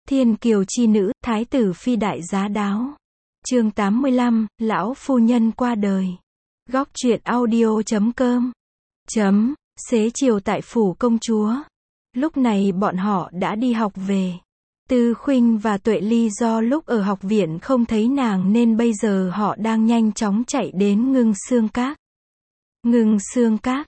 Thiên kiều chi nữ, thái tử phi đại giá đáo. Chương 85, lão phu nhân qua đời. Góc truyện audio.com. Xế chiều tại phủ công chúa. Lúc này bọn họ đã đi học về. Tư Khuynh và Tuệ Ly do lúc ở học viện không thấy nàng nên bây giờ họ đang nhanh chóng chạy đến Ngưng Xương Các. Ngưng Xương Các.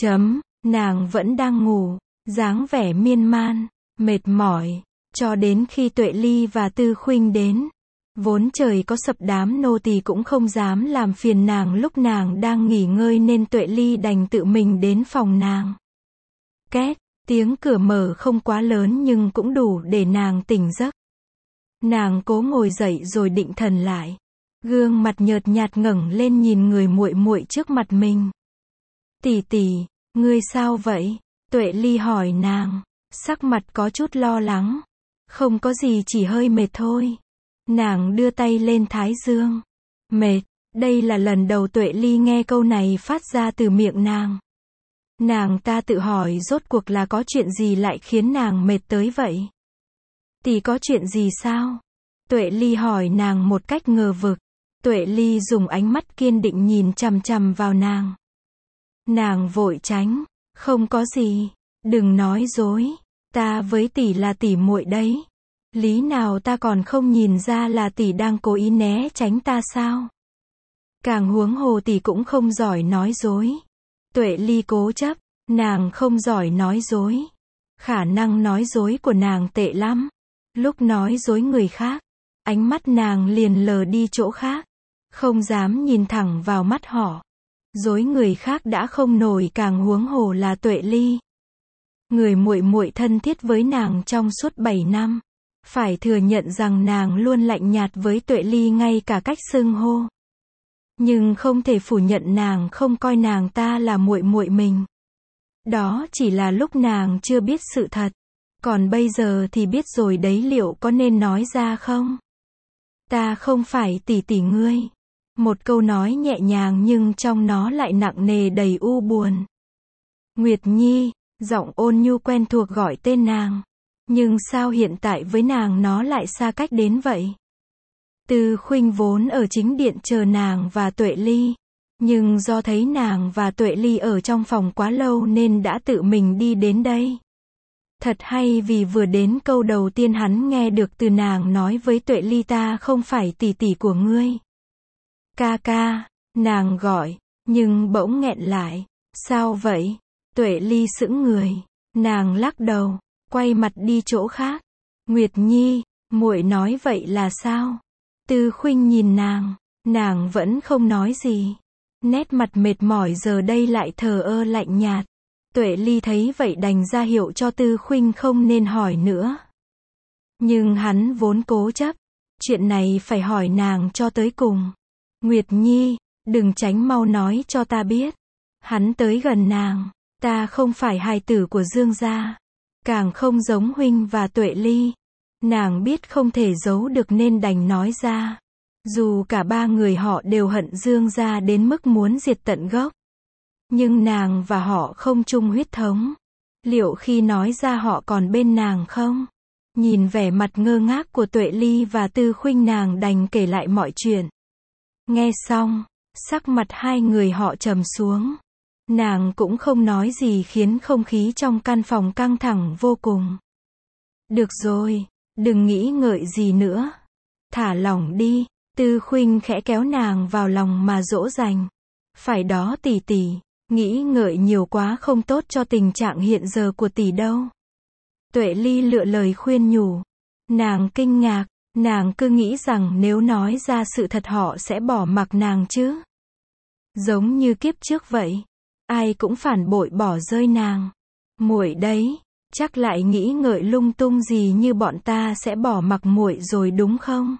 Nàng vẫn đang ngủ, dáng vẻ miên man, mệt mỏi, cho đến khi Tuệ Ly và Tư Khuynh đến. Vốn trời có sập đám nô tỳ cũng không dám làm phiền nàng lúc nàng đang nghỉ ngơi nên Tuệ Ly đành tự mình đến phòng nàng. Két, tiếng cửa mở không quá lớn nhưng cũng đủ để nàng tỉnh giấc. Nàng cố ngồi dậy rồi định thần lại. Gương mặt nhợt nhạt ngẩng lên nhìn người muội muội trước mặt mình. Tỷ tỷ, ngươi sao vậy? Tuệ Ly hỏi nàng, sắc mặt có chút lo lắng. Không có gì, chỉ hơi mệt thôi. Nàng đưa tay lên thái dương. Mệt, đây là lần đầu Tuệ Ly nghe câu này phát ra từ miệng nàng. Nàng ta tự hỏi rốt cuộc là có chuyện gì lại khiến nàng mệt tới vậy? Tỷ có chuyện gì sao? Tuệ Ly hỏi nàng một cách ngờ vực. Tuệ Ly dùng ánh mắt kiên định nhìn chằm chằm vào nàng. Nàng vội tránh. Không có gì. Đừng nói dối. Ta với tỷ là tỷ muội đấy. Lý nào ta còn không nhìn ra là tỷ đang cố ý né tránh ta sao? Càng huống hồ tỷ cũng không giỏi nói dối. Tuệ Ly cố chấp. Nàng không giỏi nói dối. Khả năng nói dối của nàng tệ lắm. Lúc nói dối người khác, ánh mắt nàng liền lờ đi chỗ khác. Không dám nhìn thẳng vào mắt họ. Dối người khác đã không nổi, càng huống hồ là Tuệ Ly. Người muội muội thân thiết với nàng trong suốt 7 năm. Phải thừa nhận rằng nàng luôn lạnh nhạt với Tuệ Ly ngay cả cách xưng hô. Nhưng không thể phủ nhận nàng không coi nàng ta là muội muội mình. Đó chỉ là lúc nàng chưa biết sự thật. Còn bây giờ thì biết rồi đấy, liệu có nên nói ra không? Ta không phải tỷ tỷ ngươi. Một câu nói nhẹ nhàng nhưng trong nó lại nặng nề đầy u buồn. Nguyệt Nhi, giọng ôn nhu quen thuộc gọi tên nàng. Nhưng sao hiện tại với nàng nó lại xa cách đến vậy? Tư Khuynh vốn ở chính điện chờ nàng và Tuệ Ly. Nhưng do thấy nàng và Tuệ Ly ở trong phòng quá lâu nên đã tự mình đi đến đây. Thật hay, vì vừa đến câu đầu tiên hắn nghe được từ nàng nói với Tuệ Ly, ta không phải tỷ tỷ của ngươi. Ca ca, nàng gọi, nhưng bỗng nghẹn lại. Sao vậy? Tuệ Ly sững người. Nàng lắc đầu, quay mặt đi chỗ khác. Nguyệt Nhi, muội nói vậy là sao? Tư Khuynh nhìn nàng vẫn không nói gì. Nét mặt mệt mỏi giờ đây lại thờ ơ lạnh nhạt. Tuệ Ly thấy vậy đành ra hiệu cho Tư Khuynh không nên hỏi nữa. Nhưng hắn vốn cố chấp. Chuyện này phải hỏi nàng cho tới cùng. Nguyệt Nhi, đừng tránh, mau nói cho ta biết. Hắn tới gần nàng. Ta không phải hài tử của Dương gia. Càng không giống huynh và Tuệ Ly. Nàng biết không thể giấu được nên đành nói ra. Dù cả ba người họ đều hận Dương gia đến mức muốn diệt tận gốc. Nhưng nàng và họ không chung huyết thống. Liệu khi nói ra họ còn bên nàng không? Nhìn vẻ mặt ngơ ngác của Tuệ Ly và Tư Khuynh, nàng đành kể lại mọi chuyện. Nghe xong, sắc mặt hai người họ trầm xuống. Nàng cũng không nói gì khiến không khí trong căn phòng căng thẳng vô cùng. Được rồi, đừng nghĩ ngợi gì nữa. Thả lỏng đi. Tư Khuynh khẽ kéo nàng vào lòng mà dỗ dành. Phải đó tỷ tỷ, nghĩ ngợi nhiều quá không tốt cho tình trạng hiện giờ của tỷ đâu. Tuệ Ly lựa lời khuyên nhủ. Nàng kinh ngạc, nàng cứ nghĩ rằng nếu nói ra sự thật họ sẽ bỏ mặc nàng chứ. Giống như kiếp trước vậy, ai cũng phản bội bỏ rơi nàng. Muội đấy, chắc lại nghĩ ngợi lung tung gì như bọn ta sẽ bỏ mặc muội rồi đúng không?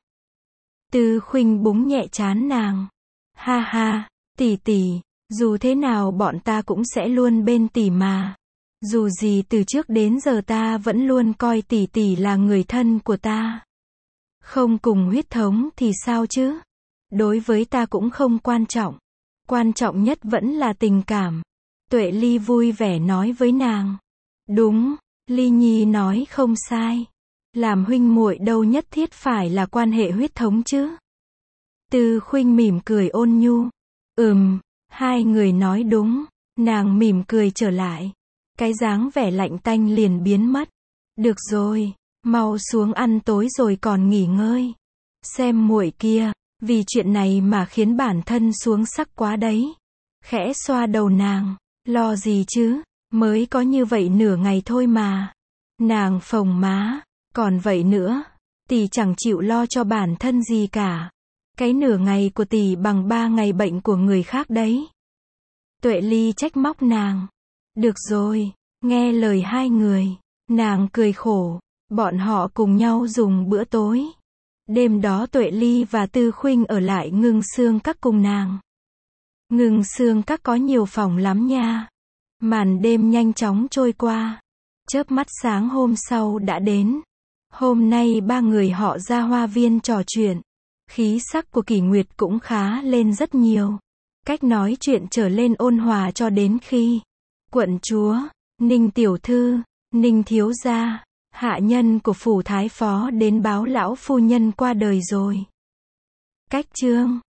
Tư Khuynh búng nhẹ trán nàng. Ha ha, tỷ tỷ, dù thế nào bọn ta cũng sẽ luôn bên tỷ mà. Dù gì từ trước đến giờ ta vẫn luôn coi tỷ tỷ là người thân của ta. Không cùng huyết thống thì sao chứ? Đối với ta cũng không quan trọng. Quan trọng nhất vẫn là tình cảm. Tuệ Ly vui vẻ nói với nàng. Đúng, Ly Nhi nói không sai. Làm huynh muội đâu nhất thiết phải là quan hệ huyết thống chứ. Tư Khuynh mỉm cười ôn nhu. Hai người nói đúng. Nàng mỉm cười trở lại. Cái dáng vẻ lạnh tanh liền biến mất. Được rồi, mau xuống ăn tối rồi còn nghỉ ngơi. Xem muội kia, vì chuyện này mà khiến bản thân xuống sắc quá đấy. Khẽ xoa đầu nàng, lo gì chứ, mới có như vậy nửa ngày thôi mà. Nàng phồng má, còn vậy nữa, tỷ chẳng chịu lo cho bản thân gì cả. Cái nửa ngày của tỷ bằng 3 ngày bệnh của người khác đấy. Tuệ Ly trách móc nàng. Được rồi, nghe lời hai người. Nàng cười khổ, bọn họ cùng nhau dùng bữa tối. Đêm đó Tuệ Ly và Tư Khuynh ở lại Ngưng Xương Các cùng nàng. Ngưng Xương Các có nhiều phòng lắm nha. Màn đêm nhanh chóng trôi qua. Chớp mắt sáng hôm sau đã đến. Hôm nay ba người họ ra hoa viên trò chuyện. Khí sắc của Kỷ Nguyệt cũng khá lên rất nhiều. Cách nói chuyện trở lên ôn hòa cho đến khi quận chúa, Ninh tiểu thư, Ninh thiếu gia, hạ nhân của phủ thái phó đến báo lão phu nhân qua đời rồi. Cách chương